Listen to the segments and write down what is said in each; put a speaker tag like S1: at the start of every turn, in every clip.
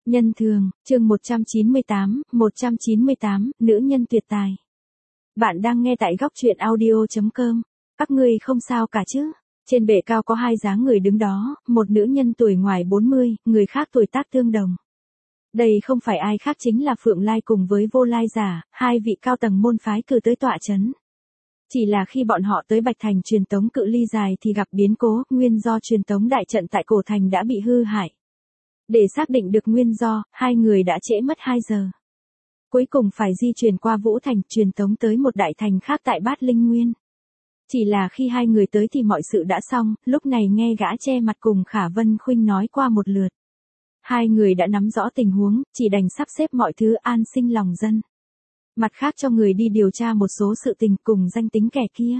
S1: Nhân thường, chương 198, nữ nhân tuyệt tài. Bạn đang nghe tại góc truyện audio.com. Các ngươi không sao cả chứ? Trên bệ cao có hai dáng người đứng đó, một nữ nhân tuổi ngoài 40, người khác tuổi tác tương đồng. Đây không phải ai khác chính là Phượng Lai cùng với Vô Lai Giả, hai vị cao tầng môn phái cử tới tọa chấn. Chỉ là khi bọn họ tới Bạch Thành truyền tống cự ly dài thì gặp biến cố, nguyên do truyền tống đại trận tại Cổ Thành đã bị hư hại. Để xác định được nguyên do, hai người đã trễ mất 2 giờ. Cuối cùng phải di chuyển qua Vũ Thành, truyền tống tới một đại thành khác tại Bát Linh Nguyên. Chỉ là khi hai người tới thì mọi sự đã xong, lúc này nghe gã che mặt cùng Khả Vân Khuynh nói qua một lượt. Hai người đã nắm rõ tình huống, chỉ đành sắp xếp mọi thứ an sinh lòng dân. Mặt khác cho người đi điều tra một số sự tình cùng danh tính kẻ kia.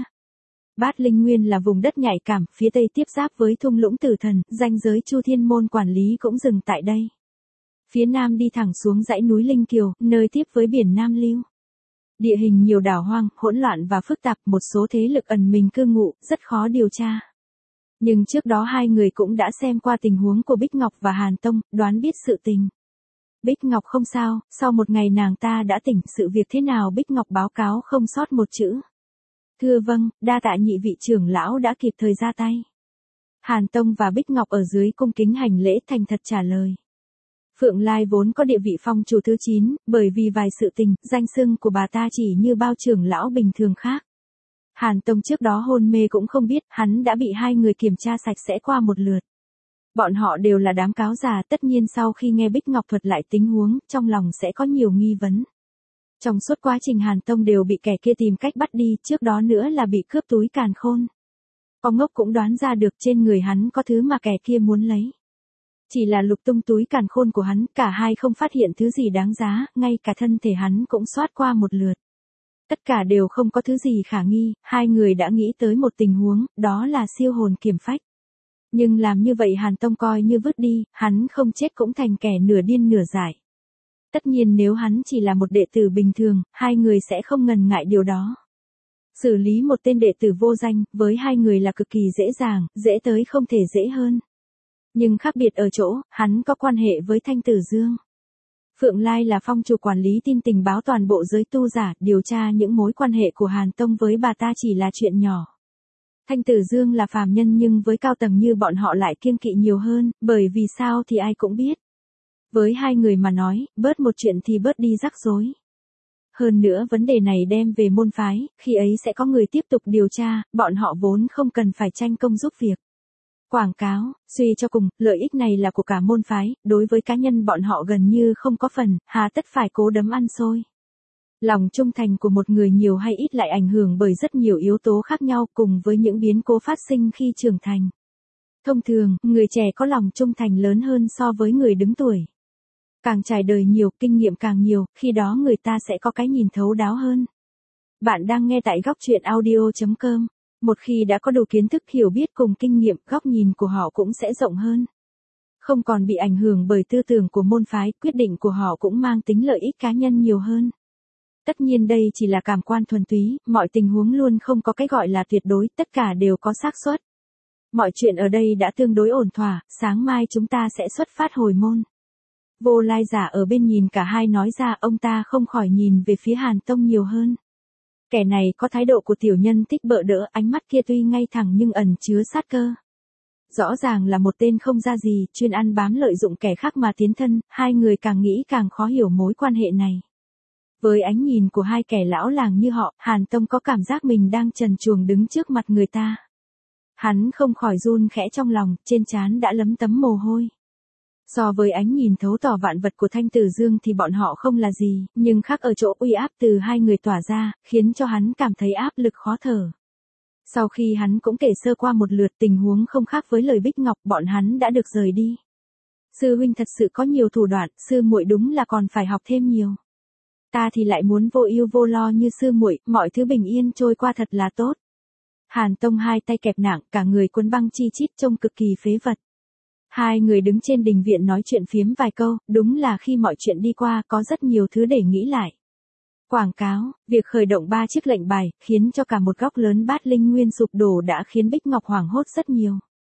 S1: Bát Linh Nguyên là vùng đất nhạy cảm, phía tây tiếp giáp với thung lũng Tử Thần, ranh giới Chu Thiên Môn quản lý cũng dừng tại đây. Phía nam đi thẳng xuống dãy núi Linh Kiều, nơi tiếp với biển Nam Lưu. Địa hình nhiều đảo hoang, hỗn loạn và phức tạp, một số thế lực ẩn mình cư ngụ, rất khó điều tra. Nhưng trước đó hai người cũng đã xem qua tình huống của Bích Ngọc và Hàn Tông, đoán biết sự tình. Bích Ngọc không sao, sau một ngày nàng ta đã tỉnh, sự việc thế nào Bích Ngọc báo cáo không sót một chữ. Thưa vâng, đa tạ nhị vị trưởng lão đã kịp thời ra tay. Hàn Tông và Bích Ngọc ở dưới cung kính hành lễ thành thật trả lời. Phượng Lai vốn có địa vị phong chủ thứ 9, bởi vì vài sự tình, danh xưng của bà ta chỉ như bao trưởng lão bình thường khác. Hàn Tông trước đó hôn mê cũng không biết, hắn đã bị hai người kiểm tra sạch sẽ qua một lượt. Bọn họ đều là đám cáo già, tất nhiên sau khi nghe Bích Ngọc thuật lại tình huống, trong lòng sẽ có nhiều nghi vấn. Trong suốt quá trình Hàn Tông đều bị kẻ kia tìm cách bắt đi, trước đó nữa là bị cướp túi càn khôn. Ông ngốc cũng đoán ra được trên người hắn có thứ mà kẻ kia muốn lấy. Chỉ là lục tung túi càn khôn của hắn, cả hai không phát hiện thứ gì đáng giá, ngay cả thân thể hắn cũng soát qua một lượt. Tất cả đều không có thứ gì khả nghi, hai người đã nghĩ tới một tình huống, đó là siêu hồn kiểm phách. Nhưng làm như vậy Hàn Tông coi như vứt đi, hắn không chết cũng thành kẻ nửa điên nửa dại. Tất nhiên nếu hắn chỉ là một đệ tử bình thường, hai người sẽ không ngần ngại điều đó. Xử lý một tên đệ tử vô danh, với hai người là cực kỳ dễ dàng, dễ tới không thể dễ hơn. Nhưng khác biệt ở chỗ, hắn có quan hệ với Thanh Tử Dương. Phượng Lai là phong chủ quản lý tin tình báo toàn bộ giới tu giả, điều tra những mối quan hệ của Hàn Tông với bà ta chỉ là chuyện nhỏ. Thanh Tử Dương là phàm nhân nhưng với cao tầng như bọn họ lại kiêng kỵ nhiều hơn, bởi vì sao thì ai cũng biết. Với hai người mà nói, bớt một chuyện thì bớt đi rắc rối. Hơn nữa vấn đề này đem về môn phái, khi ấy sẽ có người tiếp tục điều tra, bọn họ vốn không cần phải tranh công giúp việc. Quảng cáo, suy cho cùng, lợi ích này là của cả môn phái, đối với cá nhân bọn họ gần như không có phần, hà tất phải cố đấm ăn xôi. Lòng trung thành của một người nhiều hay ít lại ảnh hưởng bởi rất nhiều yếu tố khác nhau cùng với những biến cố phát sinh khi trưởng thành. Thông thường, người trẻ có lòng trung thành lớn hơn so với người đứng tuổi. Càng trải đời nhiều, kinh nghiệm càng nhiều, khi đó người ta sẽ có cái nhìn thấu đáo hơn. Bạn đang nghe tại góc truyện audio.com. Một khi đã có đủ kiến thức hiểu biết cùng kinh nghiệm, góc nhìn của họ cũng sẽ rộng hơn. Không còn bị ảnh hưởng bởi tư tưởng của môn phái, quyết định của họ cũng mang tính lợi ích cá nhân nhiều hơn. Tất nhiên đây chỉ là cảm quan thuần túy, mọi tình huống luôn không có cái gọi là tuyệt đối, tất cả đều có xác suất. Mọi chuyện ở đây đã tương đối ổn thỏa, sáng mai chúng ta sẽ xuất phát hồi môn. Vô Lai Giả ở bên nhìn cả hai nói ra, ông ta không khỏi nhìn về phía Hàn Tông nhiều hơn. Kẻ này có thái độ của tiểu nhân thích bợ đỡ, ánh mắt kia tuy ngay thẳng nhưng ẩn chứa sát cơ. Rõ ràng là một tên không ra gì, chuyên ăn bám lợi dụng kẻ khác mà tiến thân, hai người càng nghĩ càng khó hiểu mối quan hệ này. Với ánh nhìn của hai kẻ lão làng như họ, Hàn Tông có cảm giác mình đang trần truồng đứng trước mặt người ta. Hắn không khỏi run khẽ trong lòng, trên trán đã lấm tấm mồ hôi. So với ánh nhìn thấu tỏ vạn vật của Thanh Tử Dương thì bọn họ không là gì, nhưng khác ở chỗ uy áp từ hai người tỏa ra, khiến cho hắn cảm thấy áp lực khó thở. Sau khi hắn cũng kể sơ qua một lượt tình huống không khác với lời Bích Ngọc, bọn hắn đã được rời đi. Sư huynh thật sự có nhiều thủ đoạn, sư muội đúng là còn phải học thêm nhiều. Ta thì lại muốn vô ưu vô lo như sư muội, mọi thứ bình yên trôi qua thật là tốt. Hàn Tông hai tay kẹp nặng, cả người quấn băng chi chít trông cực kỳ phế vật. Hai người đứng trên đình viện nói chuyện phiếm vài câu, đúng là khi mọi chuyện đi qua có rất nhiều thứ để nghĩ lại. Quảng cáo, việc khởi động 3 chiếc lệnh bài, khiến cho cả một góc lớn Bát Linh Nguyên sụp đổ đã khiến Bích Ngọc hoảng hốt rất nhiều.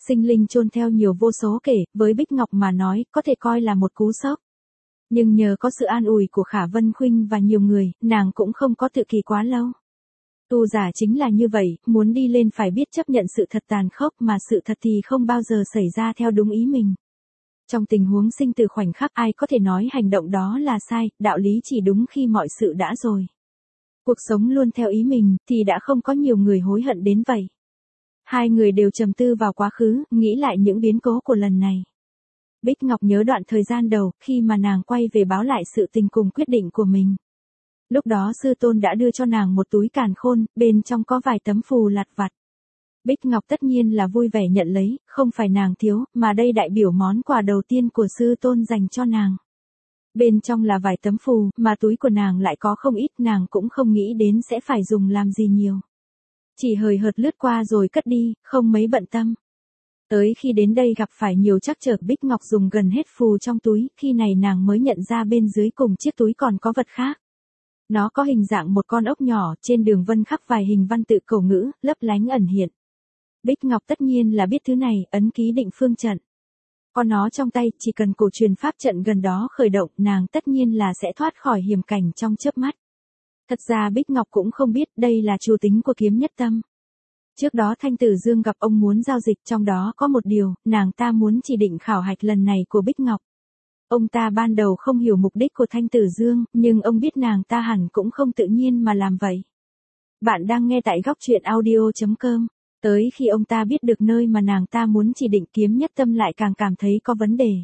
S1: sinh linh chôn theo nhiều vô số kể, với Bích Ngọc mà nói, có thể coi là một cú sốc. Nhưng nhờ có sự an ủi của Khả Vân Khuynh và nhiều người, nàng cũng không có tự kỷ quá lâu. Tu giả chính là như vậy, muốn đi lên phải biết chấp nhận sự thật tàn khốc mà sự thật thì không bao giờ xảy ra theo đúng ý mình. Trong tình huống sinh tử khoảnh khắc ai có thể nói hành động đó là sai, đạo lý chỉ đúng khi mọi sự đã rồi. Cuộc sống luôn theo ý mình, thì đã không có nhiều người hối hận đến vậy. Hai người đều trầm tư vào quá khứ, nghĩ lại những biến cố của lần này. Bích Ngọc nhớ đoạn thời gian đầu, khi mà nàng quay về báo lại sự tình cùng quyết định của mình. Lúc đó sư tôn đã đưa cho nàng một túi càn khôn, bên trong có vài tấm phù lặt vặt. Bích Ngọc tất nhiên là vui vẻ nhận lấy, không phải nàng thiếu, mà đây đại biểu món quà đầu tiên của sư tôn dành cho nàng. Bên trong là vài tấm phù, mà túi của nàng lại có không ít, nàng cũng không nghĩ đến sẽ phải dùng làm gì nhiều. Chỉ hời hợt lướt qua rồi cất đi, không mấy bận tâm. Tới khi đến đây gặp phải nhiều trắc trở, Bích Ngọc dùng gần hết phù trong túi, khi này nàng mới nhận ra bên dưới cùng chiếc túi còn có vật khác. Nó có hình dạng một con ốc nhỏ, trên đường vân khắc vài hình văn tự cổ ngữ, lấp lánh ẩn hiện. Bích Ngọc tất nhiên là biết thứ này, ấn ký định phương trận. Có nó trong tay, chỉ cần cổ truyền pháp trận gần đó khởi động, nàng tất nhiên là sẽ thoát khỏi hiểm cảnh trong chớp mắt. Thật ra Bích Ngọc cũng không biết đây là chủ tính của Kiếm Nhất Tâm. Trước đó Thanh Tử Dương gặp ông muốn giao dịch, trong đó có một điều, nàng ta muốn chỉ định khảo hạch lần này của Bích Ngọc. Ông ta ban đầu không hiểu mục đích của Thanh Tử Dương, nhưng ông biết nàng ta hẳn cũng không tự nhiên mà làm vậy. Bạn đang nghe tại góc truyện audio.com. Tới khi ông ta biết được nơi mà nàng ta muốn chỉ định, Kiếm Nhất Tâm lại càng cảm thấy có vấn đề.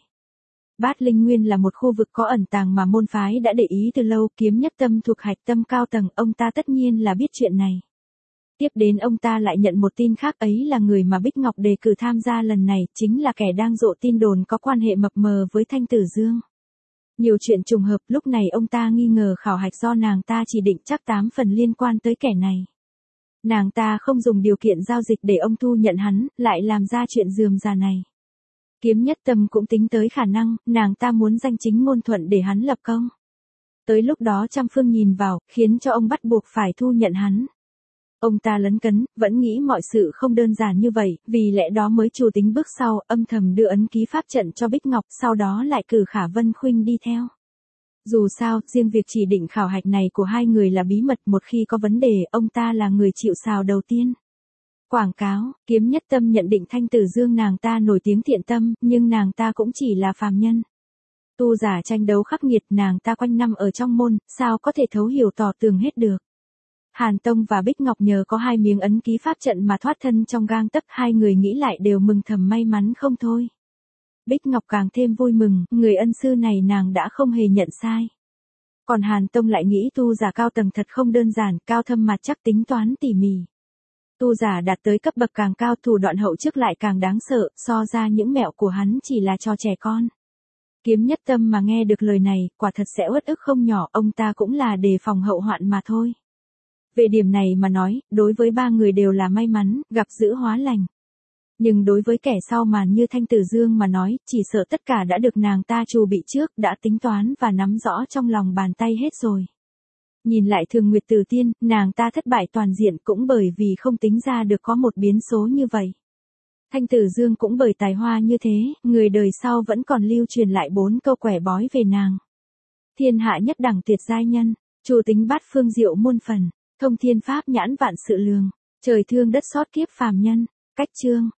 S1: Bát Linh Nguyên là một khu vực có ẩn tàng mà môn phái đã để ý từ lâu, Kiếm Nhất Tâm thuộc hạch tâm cao tầng, ông ta tất nhiên là biết chuyện này. Tiếp đến ông ta lại nhận một tin khác, ấy là người mà Bích Ngọc đề cử tham gia lần này, chính là kẻ đang rộ tin đồn có quan hệ mập mờ với Thanh Tử Dương. Nhiều chuyện trùng hợp, lúc này ông ta nghi ngờ khảo hạch do nàng ta chỉ định chắc 8 phần liên quan tới kẻ này. Nàng ta không dùng điều kiện giao dịch để ông thu nhận hắn, lại làm ra chuyện rườm rà này. Kiếm Nhất Tâm cũng tính tới khả năng, nàng ta muốn danh chính ngôn thuận để hắn lập công. Tới lúc đó trăm phương nhìn vào, khiến cho ông bắt buộc phải thu nhận hắn. Ông ta lấn cấn, vẫn nghĩ mọi sự không đơn giản như vậy, vì lẽ đó mới chủ tính bước sau, âm thầm đưa ấn ký pháp trận cho Bích Ngọc, sau đó lại cử Khả Vân Khuynh đi theo. Dù sao, riêng việc chỉ định khảo hạch này của hai người là bí mật, một khi có vấn đề, ông ta là người chịu sào đầu tiên. Quảng cáo, Kiếm Nhất Tâm nhận định Thanh Tử Dương nàng ta nổi tiếng thiện tâm, nhưng nàng ta cũng chỉ là phàm nhân. Tu giả tranh đấu khắc nghiệt, nàng ta quanh năm ở trong môn, sao có thể thấu hiểu tỏ tường hết được. Hàn Tông và Bích Ngọc nhờ có 2 miếng ấn ký pháp trận mà thoát thân trong gang tấc, hai người nghĩ lại đều mừng thầm may mắn không thôi. Bích Ngọc càng thêm vui mừng, người ân sư này nàng đã không hề nhận sai. Còn Hàn Tông lại nghĩ tu giả cao tầng thật không đơn giản, cao thâm mà chắc, tính toán tỉ mỉ. Tu giả đạt tới cấp bậc càng cao, thủ đoạn hậu chức lại càng đáng sợ, so ra những mẹo của hắn chỉ là trò trẻ con. Kiếm Nhất Tâm mà nghe được lời này, quả thật sẽ uất ức không nhỏ, ông ta cũng là đề phòng hậu hoạn mà thôi. Về điểm này mà nói, đối với 3 người đều là may mắn, gặp dữ hóa lành. Nhưng đối với kẻ sau màn như Thanh Tử Dương mà nói, chỉ sợ tất cả đã được nàng ta trù bị trước, đã tính toán và nắm rõ trong lòng bàn tay hết rồi. Nhìn lại Thường Nguyệt Tử Tiên, nàng ta thất bại toàn diện cũng bởi vì không tính ra được có một biến số như vậy. Thanh Tử Dương cũng bởi tài hoa như thế, người đời sau vẫn còn lưu truyền lại 4 câu quẻ bói về nàng. Thiên hạ nhất đẳng tuyệt giai nhân, chủ tính bát phương diệu muôn phần, thông thiên pháp nhãn vạn sự lường, trời thương đất xót kiếp phàm nhân. Cách chương